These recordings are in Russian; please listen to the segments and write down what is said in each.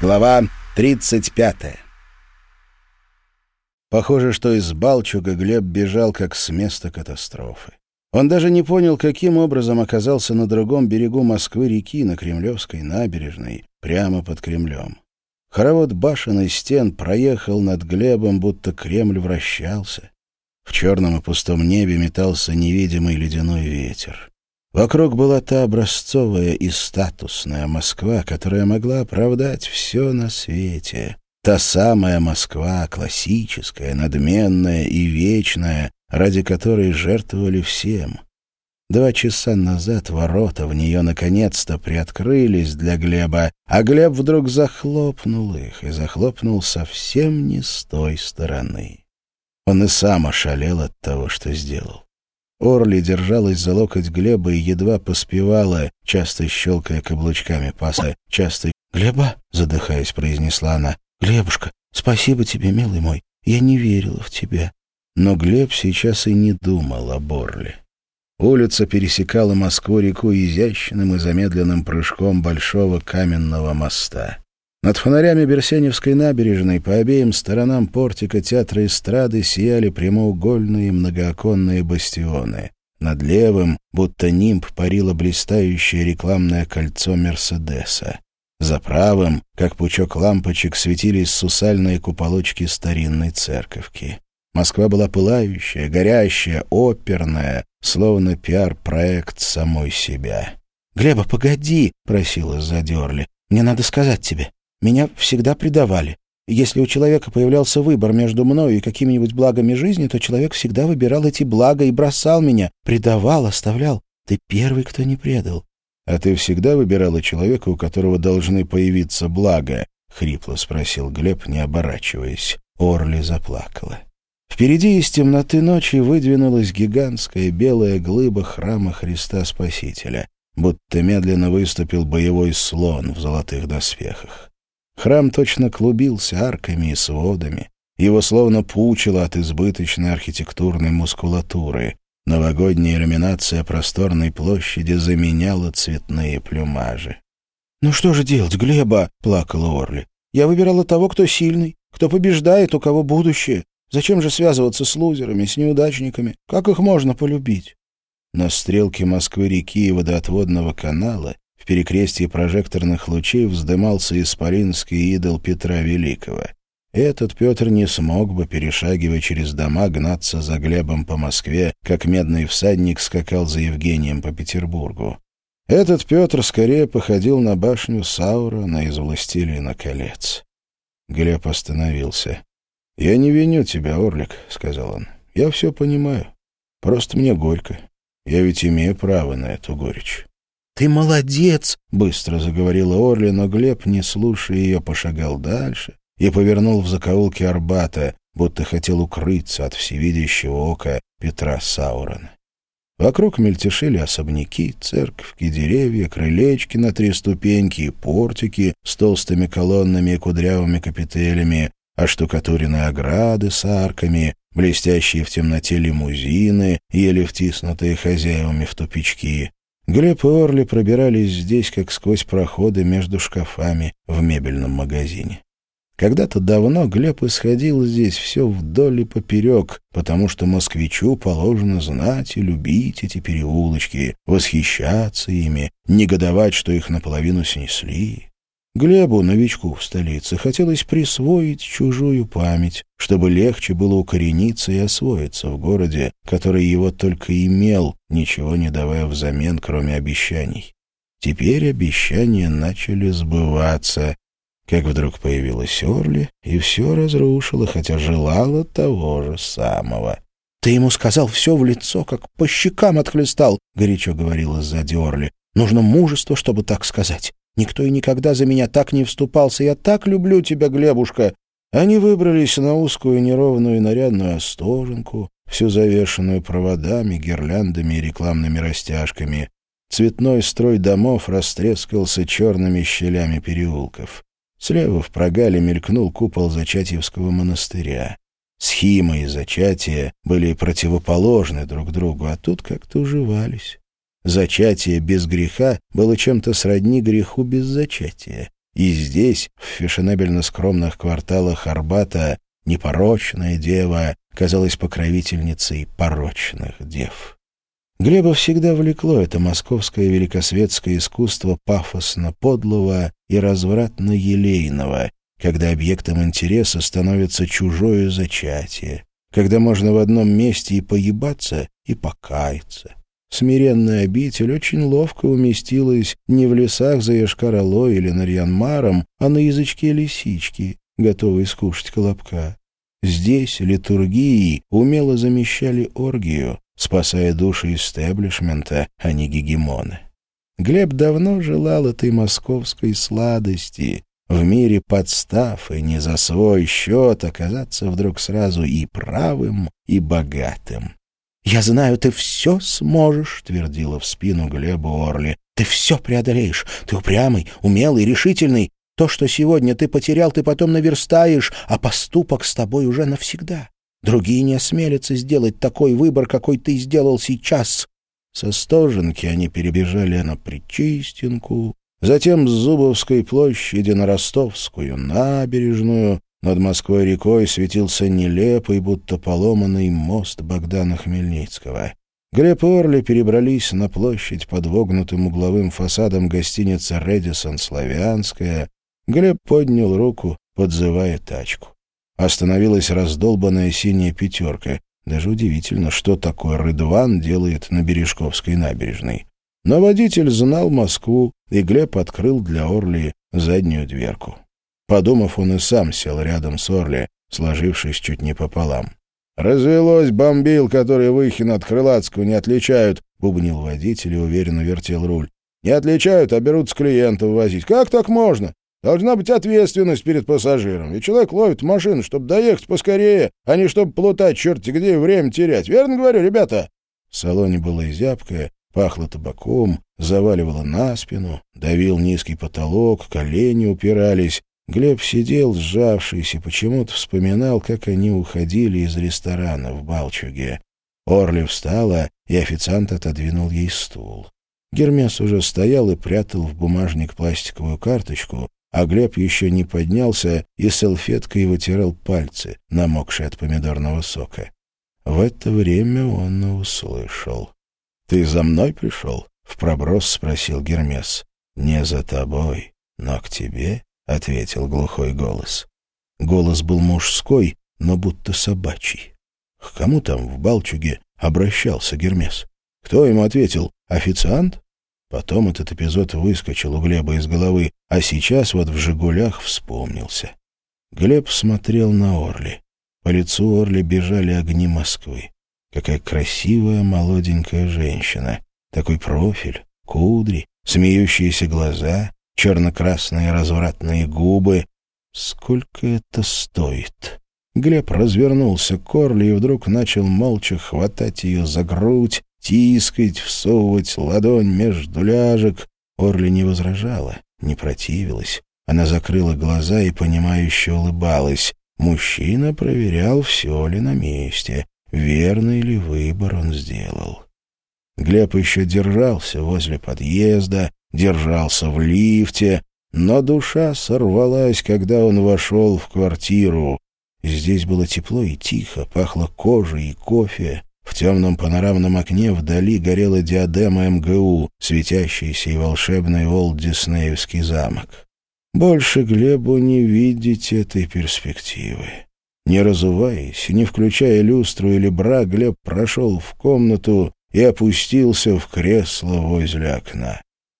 Глава 35. Похоже, что из Балчуга Глеб бежал как с места катастрофы. Он даже не понял, каким образом оказался на другом берегу Москвы-реки, на Кремлевской набережной, прямо под Кремлем. Хоровод башен и стен проехал над Глебом, будто Кремль вращался. В черном и пустом небе метался невидимый ледяной ветер. Вокруг была та образцовая и статусная Москва, которая могла оправдать все на свете. Та самая Москва, классическая, надменная и вечная, ради которой жертвовали всем. 2 часа назад ворота в нее наконец-то приоткрылись для Глеба, а Глеб вдруг захлопнул их, и захлопнул совсем не с той стороны. Он и сам ошалел от того, что сделал. Орли держалась за локоть Глеба и едва поспевала, часто щелкая каблучками паса. «Глеба?» — задыхаясь, произнесла она. «Глебушка, спасибо тебе, милый мой. Я не верила в тебя». Но Глеб сейчас и не думал об Орли. Улица пересекала Москву-реку изящным и замедленным прыжком большого каменного моста. Над фонарями Берсеневской набережной по обеим сторонам портика театра эстрады сияли прямоугольные многооконные бастионы. Над левым, будто нимб, парило блистающее рекламное кольцо «Мерседеса». За правым, как пучок лампочек, светились сусальные куполочки старинной церковки. Москва была пылающая, горящая, оперная, словно пиар-проект самой себя. «Глеба, погоди!» — просила сзади Орли. «Мне надо сказать тебе. Меня всегда предавали. Если у человека появлялся выбор между мною и какими-нибудь благами жизни, то человек всегда выбирал эти блага и бросал меня, предавал, оставлял. Ты первый, кто не предал». «А ты всегда выбирала человека, у которого должны появиться блага?» — хрипло спросил Глеб, не оборачиваясь. Орли заплакала. Впереди из темноты ночи выдвинулась гигантская белая глыба храма Христа Спасителя, будто медленно выступил боевой слон в золотых доспехах. Храм точно клубился арками и сводами. Его словно пучило от избыточной архитектурной мускулатуры. Новогодняя иллюминация просторной площади заменяла цветные плюмажи. «Ну что же делать, Глеба?» — плакала Орли. «Я выбирала того, кто сильный, кто побеждает, у кого будущее. Зачем же связываться с лузерами, с неудачниками? Как их можно полюбить?» На стрелке Москвы-реки и водоотводного канала в перекрестии прожекторных лучей вздымался исполинский идол Петра Великого. Этот Петр не смог бы, перешагивая через дома, гнаться за Глебом по Москве, как медный всадник скакал за Евгением по Петербургу. Этот Петр скорее походил на башню Саурона из «Властелина колец». Глеб остановился. «Я не виню тебя, Орлик», — сказал он. «Я все понимаю. Просто мне горько. Я ведь имею право на эту горечь». «Ты молодец!» — быстро заговорила Орли, но Глеб, не слушая ее, пошагал дальше и повернул в закоулке Арбата, будто хотел укрыться от всевидящего ока Петра Саурона. Вокруг мельтешили особняки, церковки, деревья, крылечки на 3 ступеньки и портики с толстыми колоннами и кудрявыми капителями, оштукатуренные ограды с арками, блестящие в темноте лимузины, еле втиснутые хозяевами в тупички. Глеб и Орли пробирались здесь, как сквозь проходы между шкафами в мебельном магазине. Когда-то давно Глеб исходил здесь все вдоль и поперек, потому что москвичу положено знать и любить эти переулочки, восхищаться ими, негодовать, что их наполовину снесли. Глебу, новичку в столице, хотелось присвоить чужую память, чтобы легче было укорениться и освоиться в городе, который его только имел, ничего не давая взамен, кроме обещаний. Теперь обещания начали сбываться, как вдруг появилась Орли и все разрушила, хотя желала того же самого. «Ты ему сказал все в лицо, как по щекам отхлестал», — горячо говорила сзади Орли. «Нужно мужество, чтобы так сказать. Никто и никогда за меня так не вступался. Я так люблю тебя, Глебушка». Они выбрались на узкую, неровную и нарядную Остоженку, всю завешенную проводами, гирляндами и рекламными растяжками. Цветной строй домов растрескался черными щелями переулков. Слева в прогале мелькнул купол Зачатьевского монастыря. Схима и зачатие были противоположны друг другу, а тут как-то уживались. Зачатие без греха было чем-то сродни греху без зачатия. И здесь, в фешенебельно скромных кварталах Арбата, непорочная дева казалась покровительницей порочных дев. Глеба всегда влекло это московское великосветское искусство пафосно-подлого и развратно-елейного, когда объектом интереса становится чужое зачатие, когда можно в одном месте и поебаться, и покаяться. Смиренная обитель очень ловко уместилась не в лесах за Йошкар-Олой или Нарьян-Маром, а на язычке лисички, готовой скушать колобка. Здесь литургии умело замещали оргию, спасая души истеблишмента, а не гегемоны. Глеб давно желал этой московской сладости, в мире подстав и не за свой счет оказаться вдруг сразу и правым, и богатым. «Я знаю, ты все сможешь», — твердила в спину Глебу Орли. «Ты все преодолеешь. Ты упрямый, умелый, решительный. То, что сегодня ты потерял, ты потом наверстаешь, а поступок с тобой уже навсегда. Другие не осмелятся сделать такой выбор, какой ты сделал сейчас». Со Стоженки они перебежали на Причистенку, затем с Зубовской площади на Ростовскую набережную. Над Москвой-рекой светился нелепый, будто поломанный мост Богдана Хмельницкого. Глеб и Орли перебрались на площадь под вогнутым угловым фасадом гостиницы «Рэдиссон Славянская». Глеб поднял руку, подзывая тачку. Остановилась раздолбанная синяя пятерка. Даже удивительно, что такое Рыдван делает на Бережковской набережной. Но водитель знал Москву, и Глеб открыл для Орли заднюю дверку. Подумав, он и сам сел рядом с Орли, сложившись чуть не пополам. «Развелось бомбил, которые Выхин от Крылатского не отличают», — бубнил водитель и уверенно вертел руль. «Не отличают, а берут с клиентов возить. Как так можно? Должна быть ответственность перед пассажиром. Ведь человек ловит машину, чтобы доехать поскорее, а не чтобы плутать черти где и время терять. Верно говорю, ребята?» В салоне было зябкое, пахло табаком, заваливало на спину, давил низкий потолок, колени упирались. Глеб сидел, сжавшись, и почему-то вспоминал, как они уходили из ресторана в Балчуге. Орли встала, и официант отодвинул ей стул. Гермес уже стоял и прятал в бумажник пластиковую карточку, а Глеб еще не поднялся и салфеткой вытирал пальцы, намокшие от помидорного сока. В это время он услышал. «Ты за мной пришел?» — впроброс спросил Гермес. «Не за тобой, но к тебе», — ответил глухой голос. Голос был мужской, но будто собачий. К кому там в Балчуге обращался Гермес? Кто ему ответил? Официант? Потом этот эпизод выскочил у Глеба из головы, а сейчас вот в «Жигулях» вспомнился. Глеб смотрел на Орли. По лицу Орли бежали огни Москвы. Какая красивая молоденькая женщина. Такой профиль, кудри, смеющиеся глаза, черно-красные развратные губы. Сколько это стоит? Глеб развернулся к Орли и вдруг начал молча хватать ее за грудь, тискать, всовывать ладонь между ляжек. Орли не возражала, не противилась. Она закрыла глаза и понимающе улыбалась. Мужчина проверял, все ли на месте, верный ли выбор он сделал. Глеб еще держался возле подъезда, держался в лифте, но душа сорвалась, когда он вошел в квартиру. Здесь было тепло и тихо, пахло кожей и кофе. В темном панорамном окне вдали горела диадема МГУ, светящийся и волшебный Олд-Диснеевский замок. Больше Глебу не видеть этой перспективы. Не разуваясь, не включая люстру или бра, Глеб прошел в комнату и опустился в кресло возле окна.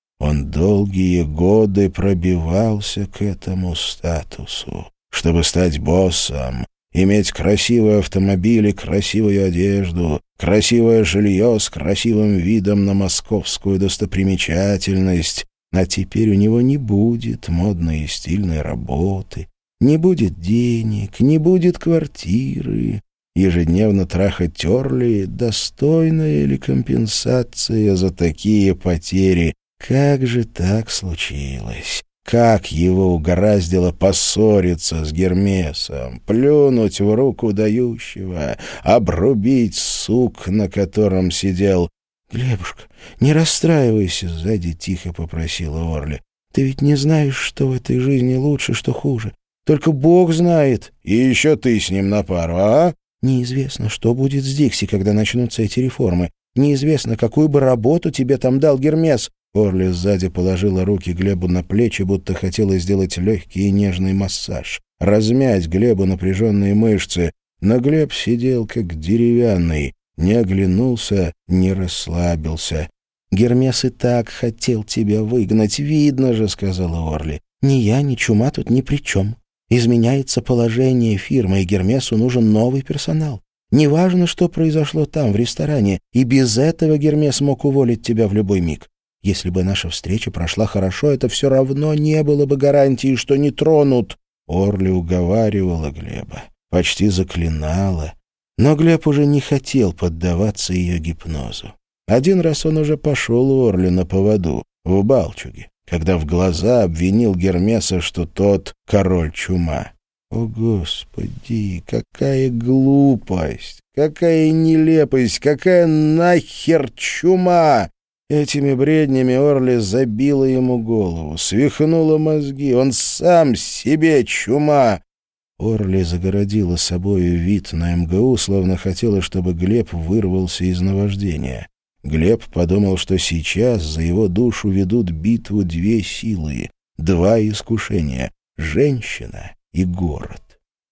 Он долгие годы пробивался к этому статусу, чтобы стать боссом, иметь красивый автомобиль и красивую одежду, красивое жилье с красивым видом на московскую достопримечательность. А теперь у него не будет модной и стильной работы, не будет денег, не будет квартиры. Ежедневно трахать Орли — достойная ли компенсация за такие потери? Как же так случилось? Как его угораздило поссориться с Гермесом, плюнуть в руку дающего, обрубить сук, на котором сидел? — Глебушка, не расстраивайся, — сзади тихо попросила Орли. Ты ведь не знаешь, что в этой жизни лучше, что хуже. Только Бог знает. И еще ты с ним на пару, а? Неизвестно, что будет с Дикси, когда начнутся эти реформы. Неизвестно, какую бы работу тебе там дал Гермес». Орли сзади положила руки Глебу на плечи, будто хотела сделать легкий и нежный массаж, размять Глебу напряженные мышцы. Но Глеб сидел как деревянный, не оглянулся, не расслабился. «Гермес и так хотел тебя выгнать, видно же», — сказала Орли. «Ни я, ни чума тут ни при чем. Изменяется положение фирмы, и Гермесу нужен новый персонал. Неважно, что произошло там, в ресторане, и без этого Гермес мог уволить тебя в любой миг. Если бы наша встреча прошла хорошо, это все равно не было бы гарантии, что не тронут». Орли уговаривала Глеба, почти заклинала. Но Глеб уже не хотел поддаваться ее гипнозу. Один раз он уже пошел у Орли на поводу, в Балчуге, когда в глаза обвинил Гермеса, что тот король-чума. О, Господи, какая глупость, какая нелепость, какая нахер чума! Этими бреднями Орли забила ему голову, свихнула мозги. Он сам себе чума. Орли загородила собою вид на МГУ, словно хотела, чтобы Глеб вырвался из наваждения. Глеб подумал, что сейчас за его душу ведут битву две силы, два искушения — женщина и город.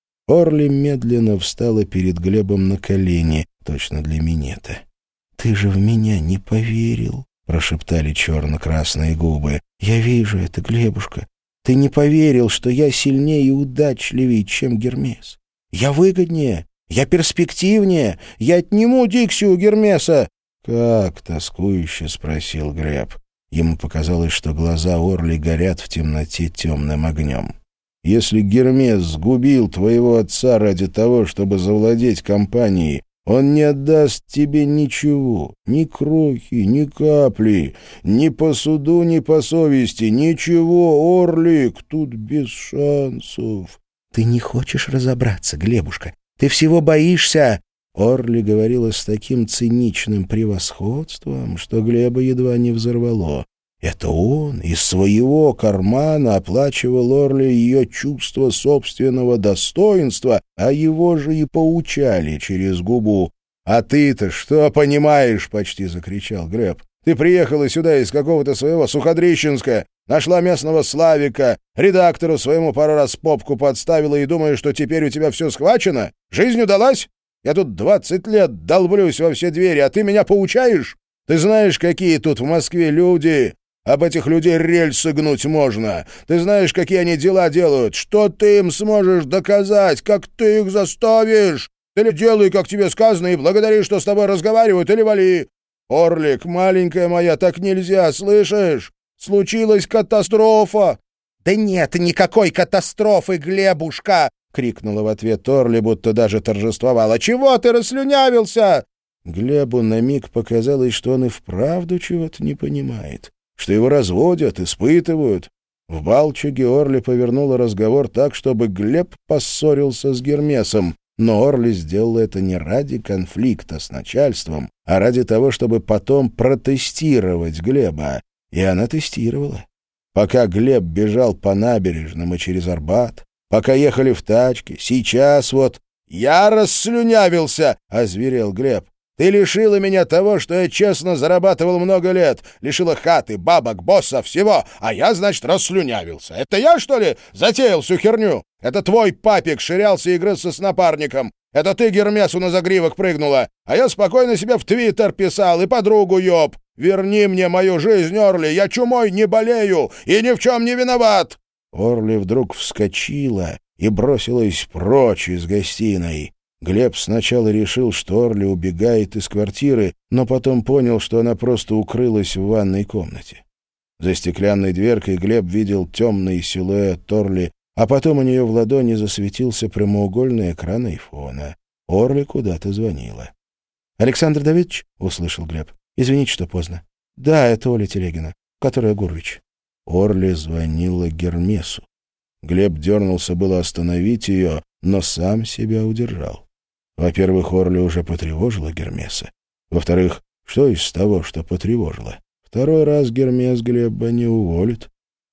Орли медленно встала перед Глебом на колени, точно для минета. «Ты же в меня не поверил», — прошептали черно-красные губы. «Я вижу это, Глебушка. Ты не поверил, что я сильнее и удачливее, чем Гермес. Я выгоднее, я перспективнее, я отниму Дикси у Гермеса». «Как?» — тоскующе спросил Глеб. Ему показалось, что глаза Орли горят в темноте темным огнем. «Если Гермес сгубил твоего отца ради того, чтобы завладеть компанией, он не отдаст тебе ничего, ни крохи, ни капли, ни по суду, ни по совести, ничего, Орлик, тут без шансов». «Ты не хочешь разобраться, Глебушка, ты всего боишься». Орли говорила с таким циничным превосходством, что Глеба едва не взорвало. Это он из своего кармана оплачивал Орли ее чувство собственного достоинства, а его же и поучали через губу. «А ты-то что понимаешь?» — почти закричал Глеб. «Ты приехала сюда из какого-то своего Суходрищенска, нашла местного Славика, редактору своему пару раз попку подставила и думаешь, что теперь у тебя все схвачено? Жизнь удалась? Я тут 20 лет долблюсь во все двери, а ты меня поучаешь? Ты знаешь, какие тут в Москве люди? Об этих людей рельсы гнуть можно. Ты знаешь, какие они дела делают. Что ты им сможешь доказать? Как ты их заставишь? Или делай, как тебе сказано, и благодари, что с тобой разговаривают, или вали. Орлик, маленькая моя, так нельзя, слышишь? Случилась катастрофа». «Да нет никакой катастрофы, Глебушка!» — крикнула в ответ Орли, будто даже торжествовала. «Чего ты расслюнявился?» Глебу на миг показалось, что он и вправду чего-то не понимает, что его разводят, испытывают. В Балчуге Орли повернула разговор так, чтобы Глеб поссорился с Гермесом, но Орли сделала это не ради конфликта с начальством, а ради того, чтобы потом протестировать Глеба. И она тестировала. Пока Глеб бежал по набережным и через Арбат, пока ехали в тачке, сейчас вот... «Я расслюнявился!» — озверел Глеб. «Ты лишила меня того, что я честно зарабатывал много лет. Лишила хаты, бабок, босса, всего. А я, значит, расслюнявился. Это я, что ли, затеял всю херню? Это твой папик ширялся и грызся с напарником. Это ты Гермесу на загривок прыгнула. А я спокойно себе в Твиттер писал и подругу ёб. Верни мне мою жизнь, Орли. Я чумой не болею и ни в чем не виноват». Орли вдруг вскочила и бросилась прочь из гостиной. Глеб сначала решил, что Орли убегает из квартиры, но потом понял, что она просто укрылась в ванной комнате. За стеклянной дверкой Глеб видел темный силуэт Орли, а потом у нее в ладони засветился прямоугольный экран айфона. Орли куда-то звонила. «Александр Давидович?» — услышал Глеб. «Извините, что поздно». «Да, это Оля Телегина, которая Гурвич». Орли звонила Гермесу. Глеб дернулся было остановить ее, но сам себя удержал. Во-первых, Орли уже потревожила Гермеса. Во-вторых, что из того, что потревожила? Второй раз Гермес Глеба не уволит.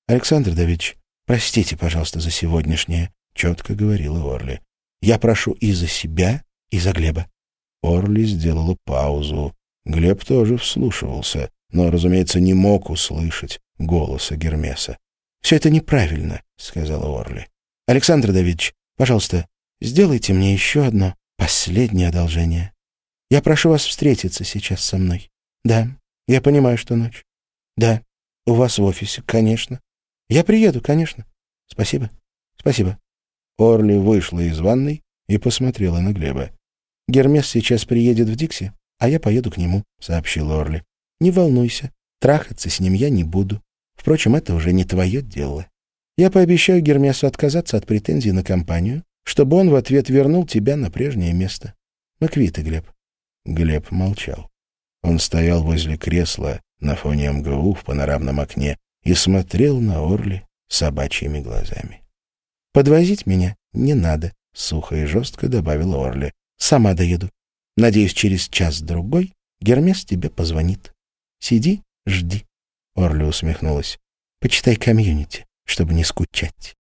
«Александр Давидович, простите, пожалуйста, за сегодняшнее», — четко говорила Орли. «Я прошу и за себя, и за Глеба». Орли сделала паузу. Глеб тоже вслушивался, но, разумеется, не мог услышать голоса Гермеса. «Все это неправильно», — сказала Орли. «Александр Давидович, пожалуйста, сделайте мне еще одно последнее одолжение. Я прошу вас встретиться сейчас со мной. Да, я понимаю, что ночь. Да, у вас в офисе, конечно. Я приеду, конечно. Спасибо, спасибо». Орли вышла из ванной и посмотрела на Глеба. «Гермес сейчас приедет в Дикси, а я поеду к нему», — сообщила Орли. «Не волнуйся, трахаться с ним я не буду. Впрочем, это уже не твое дело. Я пообещаю Гермесу отказаться от претензий на компанию, чтобы он в ответ вернул тебя на прежнее место. Мы квиты, Глеб». Глеб молчал. Он стоял возле кресла на фоне МГУ в панорамном окне и смотрел на Орли собачьими глазами. «Подвозить меня не надо», — сухо и жестко добавила Орли. «Сама доеду. Надеюсь, через час-другой Гермес тебе позвонит. Сиди, жди». Орли усмехнулась. «Почитай комьюнити, чтобы не скучать».